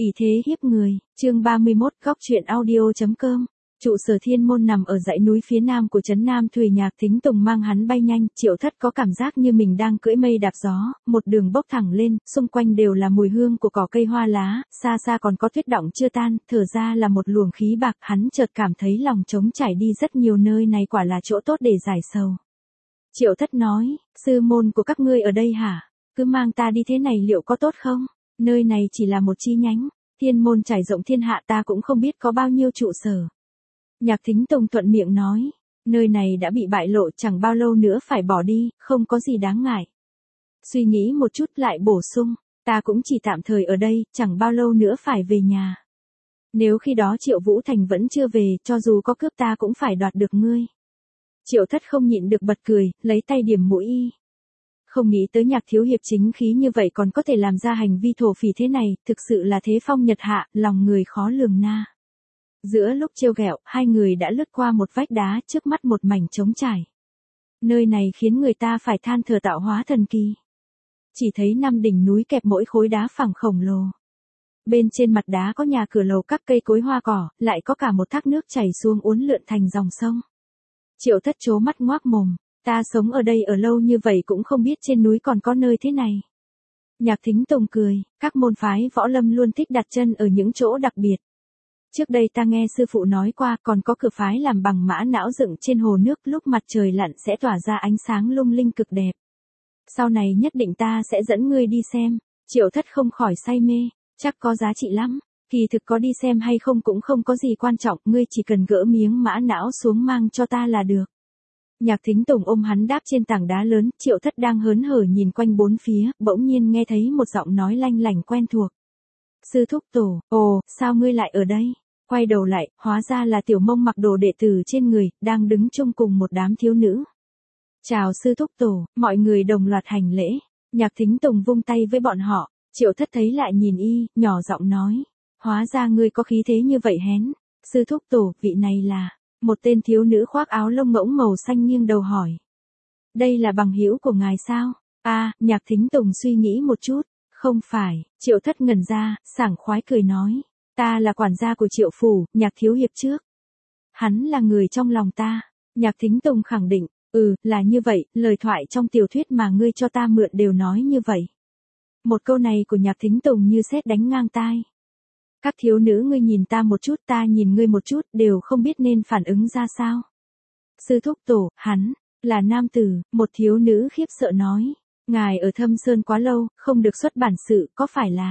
Ỷ thế hiếp người, chương 31, góc truyện audio.com. Trụ sở Thiên Môn nằm ở dãy núi phía nam của trấn Nam Thùy, Nhạc Thính Tùng mang hắn bay nhanh, Triệu Thất có cảm giác như mình đang cưỡi mây đạp gió, một đường bốc thẳng lên, xung quanh đều là mùi hương của cỏ cây hoa lá, xa xa còn có tuyết đọng chưa tan, thở ra là một luồng khí bạc, hắn chợt cảm thấy lòng trống trải đi rất nhiều, nơi này quả là chỗ tốt để giải sầu. Triệu Thất nói, sư môn của các ngươi ở đây hả? Cứ mang ta đi thế này liệu có tốt không? Nơi này chỉ là một chi nhánh, Thiên Môn trải rộng thiên hạ, ta cũng không biết có bao nhiêu trụ sở. Nhạc Thính Tùng thuận miệng nói, nơi này đã bị bại lộ, chẳng bao lâu nữa phải bỏ đi, không có gì đáng ngại. Suy nghĩ một chút lại bổ sung, ta cũng chỉ tạm thời ở đây, chẳng bao lâu nữa phải về nhà. Nếu khi đó Triệu Vũ Thành vẫn chưa về, cho dù có cướp ta cũng phải đoạt được ngươi. Triệu Thất không nhịn được bật cười, lấy tay điểm mũi y. Không nghĩ tới Nhạc thiếu hiệp chính khí như vậy còn có thể làm ra hành vi thổ phỉ thế này, thực sự là thế phong nhật hạ, lòng người khó lường na. Giữa lúc trêu ghẹo, hai người đã lướt qua một vách đá, trước mắt một mảnh trống trải. Nơi này khiến người ta phải than thở tạo hóa thần kỳ. Chỉ thấy 5 đỉnh núi kẹp mỗi khối đá phẳng khổng lồ. Bên trên mặt đá có nhà cửa lầu các cây cối hoa cỏ, lại có cả một thác nước chảy xuống uốn lượn thành dòng sông. Triệu Thất trố mắt ngoác mồm, ta sống ở đây ở lâu như vậy cũng không biết trên núi còn có nơi thế này. Nhạc Thính Tùng cười, các môn phái võ lâm luôn thích đặt chân ở những chỗ đặc biệt. Trước đây ta nghe sư phụ nói qua, còn có cửa phái làm bằng mã não dựng trên hồ nước, lúc mặt trời lặn sẽ tỏa ra ánh sáng lung linh cực đẹp. Sau này nhất định ta sẽ dẫn ngươi đi xem. Triệu Thất không khỏi say mê, chắc có giá trị lắm. Kỳ thực có đi xem hay không cũng không có gì quan trọng, ngươi chỉ cần gỡ miếng mã não xuống mang cho ta là được. Nhạc Thính Tùng ôm hắn đáp trên tảng đá lớn, Triệu Thất đang hớn hở nhìn quanh bốn phía, bỗng nhiên nghe thấy một giọng nói lanh lảnh quen thuộc. Sư thúc tổ, ồ, sao ngươi lại ở đây? Quay đầu lại, hóa ra là Tiểu Mông mặc đồ đệ tử trên người, đang đứng chung cùng một đám thiếu nữ. Chào sư thúc tổ, mọi người đồng loạt hành lễ. Nhạc Thính Tùng vung tay với bọn họ, Triệu Thất thấy lại nhìn y, nhỏ giọng nói. Hóa ra ngươi có khí thế như vậy hén. Sư thúc tổ, vị này là... Một tên thiếu nữ khoác áo lông ngỗng màu xanh nghiêng đầu hỏi. Đây là bằng hữu của ngài sao? Nhạc Thính Tùng suy nghĩ một chút. Không phải, Triệu Thất ngẩn ra, sảng khoái cười nói. Ta là quản gia của Triệu phủ, Nhạc thiếu hiệp trước. Hắn là người trong lòng ta. Nhạc Thính Tùng khẳng định, là như vậy, lời thoại trong tiểu thuyết mà ngươi cho ta mượn đều nói như vậy. Một câu này của Nhạc Thính Tùng như sét đánh ngang tai. Các thiếu nữ ngươi nhìn ta một chút, ta nhìn ngươi một chút, đều không biết nên phản ứng ra sao. Sư thúc tổ, hắn, là nam tử, một thiếu nữ khiếp sợ nói. Ngài ở Thâm Sơn quá lâu, không được xuất bản sự, có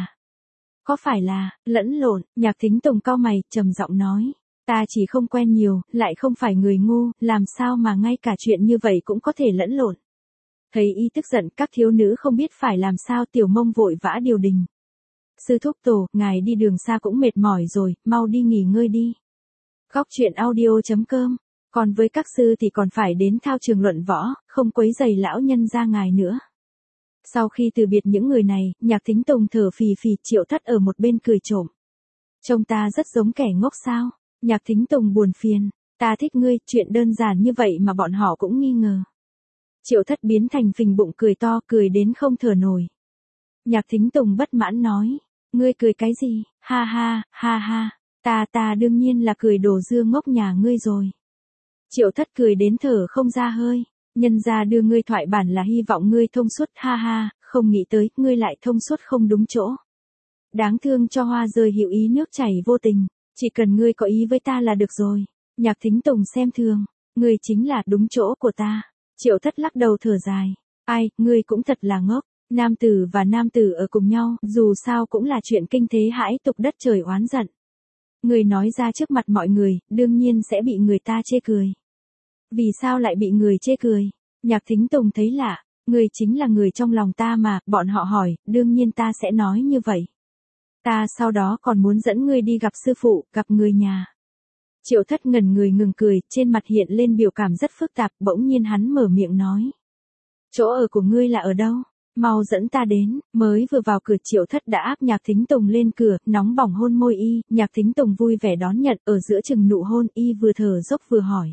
phải là, lẫn lộn, Nhạc Thính Tùng cau mày, trầm giọng nói. Ta chỉ không quen nhiều, lại không phải người ngu, làm sao mà ngay cả chuyện như vậy cũng có thể lẫn lộn. Thấy y tức giận, các thiếu nữ không biết phải làm sao, Tiểu Mông vội vã điều đình. Sư thúc tổ, ngài đi đường xa cũng mệt mỏi rồi, mau đi nghỉ ngơi đi. Góc truyện audio.com. Còn với các sư thì còn phải đến thao trường luận võ, không quấy rầy lão nhân gia ngài nữa. Sau khi từ biệt những người này, Nhạc Thính Tùng thở phì phì, Triệu Thất ở một bên cười trộm. Trông ta rất giống kẻ ngốc sao? Nhạc Thính Tùng buồn phiền, ta thích ngươi, chuyện đơn giản như vậy mà bọn họ cũng nghi ngờ. Triệu Thất biến thành phình bụng cười to, cười đến không thở nổi. Nhạc Thính Tùng bất mãn nói, ngươi cười cái gì, ha ha, ta đương nhiên là cười đồ dưa ngốc nhà ngươi rồi. Triệu Thất cười đến thở không ra hơi, nhân ra đưa ngươi thoại bản là hy vọng ngươi thông suốt, ha ha, không nghĩ tới, ngươi lại thông suốt không đúng chỗ. Đáng thương cho hoa rơi hữu ý nước chảy vô tình, chỉ cần ngươi có ý với ta là được rồi. Nhạc Thính Tùng xem thường, ngươi chính là đúng chỗ của ta. Triệu Thất lắc đầu thở dài, ai, ngươi cũng thật là ngốc. Nam tử và nam tử ở cùng nhau, dù sao cũng là chuyện kinh thế hãi tục, đất trời oán giận. Người nói ra trước mặt mọi người, đương nhiên sẽ bị người ta chê cười. Vì sao lại bị người chê cười? Nhạc Thính Tùng thấy lạ, người chính là người trong lòng ta mà, bọn họ hỏi, đương nhiên ta sẽ nói như vậy. Ta sau đó còn muốn dẫn ngươi đi gặp sư phụ, gặp người nhà. Triệu Thất ngẩn người ngừng cười, trên mặt hiện lên biểu cảm rất phức tạp, bỗng nhiên hắn mở miệng nói. Chỗ ở của ngươi là ở đâu? Mau dẫn ta đến. Mới vừa vào cửa, Triệu Thất đã áp Nhạc Thính Tùng lên cửa, nóng bỏng hôn môi y, Nhạc Thính Tùng vui vẻ đón nhận, ở giữa chừng nụ hôn, y vừa thở dốc vừa hỏi.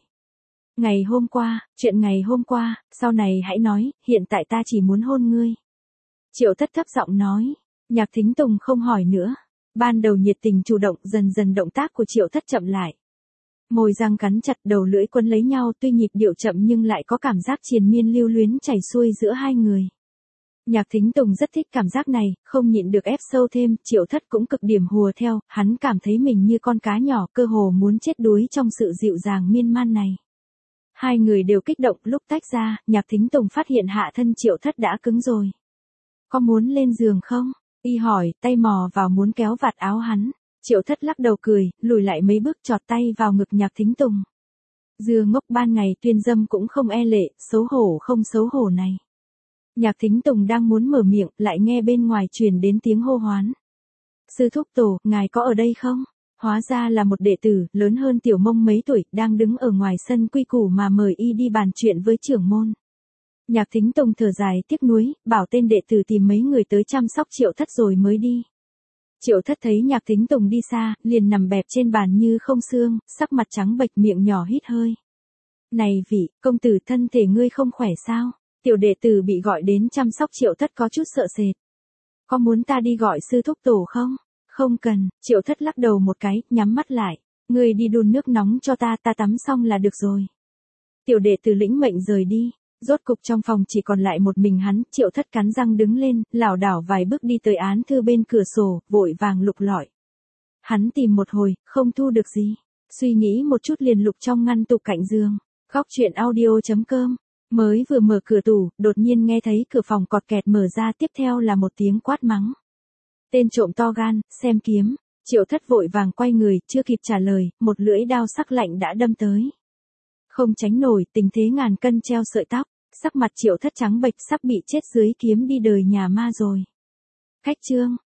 Chuyện ngày hôm qua, sau này hãy nói, hiện tại ta chỉ muốn hôn ngươi. Triệu Thất thấp giọng nói, Nhạc Thính Tùng không hỏi nữa. Ban đầu nhiệt tình chủ động, dần dần động tác của Triệu Thất chậm lại. Môi răng cắn chặt, đầu lưỡi quấn lấy nhau, tuy nhịp điệu chậm nhưng lại có cảm giác triền miên lưu luyến chảy xuôi giữa hai người. Nhạc Thính Tùng rất thích cảm giác này, không nhịn được ép sâu thêm, Triệu Thất cũng cực điểm hùa theo, hắn cảm thấy mình như con cá nhỏ, cơ hồ muốn chết đuối trong sự dịu dàng miên man này. Hai người đều kích động, lúc tách ra, Nhạc Thính Tùng phát hiện hạ thân Triệu Thất đã cứng rồi. Có muốn lên giường không? Y hỏi, tay mò vào muốn kéo vạt áo hắn. Triệu Thất lắc đầu cười, lùi lại mấy bước chọt tay vào ngực Nhạc Thính Tùng. Dưa ngốc ban ngày tuyên dâm cũng không e lệ, xấu hổ không xấu hổ này. Nhạc Thính Tùng đang muốn mở miệng, lại nghe bên ngoài truyền đến tiếng hô hoán. Sư thúc tổ, ngài có ở đây không? Hóa ra là một đệ tử, lớn hơn Tiểu Mông mấy tuổi, đang đứng ở ngoài sân quy củ mà mời y đi bàn chuyện với trưởng môn. Nhạc Thính Tùng thở dài tiếc nuối, bảo tên đệ tử tìm mấy người tới chăm sóc Triệu Thất rồi mới đi. Triệu Thất thấy Nhạc Thính Tùng đi xa, liền nằm bẹp trên bàn như không xương, sắc mặt trắng bệch, miệng nhỏ hít hơi. Này vị, công tử, thân thể ngươi không khỏe sao? Tiểu đệ tử bị gọi đến chăm sóc Triệu Thất có chút sợ sệt. Có muốn ta đi gọi sư thúc tổ không? Không cần, Triệu Thất lắc đầu một cái, nhắm mắt lại. Ngươi đi đun nước nóng cho ta tắm xong là được rồi. Tiểu đệ tử lĩnh mệnh rời đi. Rốt cục trong phòng chỉ còn lại một mình hắn, Triệu Thất cắn răng đứng lên, lảo đảo vài bước đi tới án thư bên cửa sổ, vội vàng lục lọi. Hắn tìm một hồi, không thu được gì. Suy nghĩ một chút liền lục trong ngăn tủ cạnh giường. Góc chuyện audio.com. Mới vừa mở cửa tủ, đột nhiên nghe thấy cửa phòng cọt kẹt mở ra, tiếp theo là một tiếng quát mắng. Tên trộm to gan, xem kiếm. Triệu Thất vội vàng quay người, chưa kịp trả lời, một lưỡi đao sắc lạnh đã đâm tới. Không tránh nổi, tình thế ngàn cân treo sợi tóc, sắc mặt Triệu Thất trắng bệch, sắp bị chết dưới kiếm đi đời nhà ma rồi. Cách chương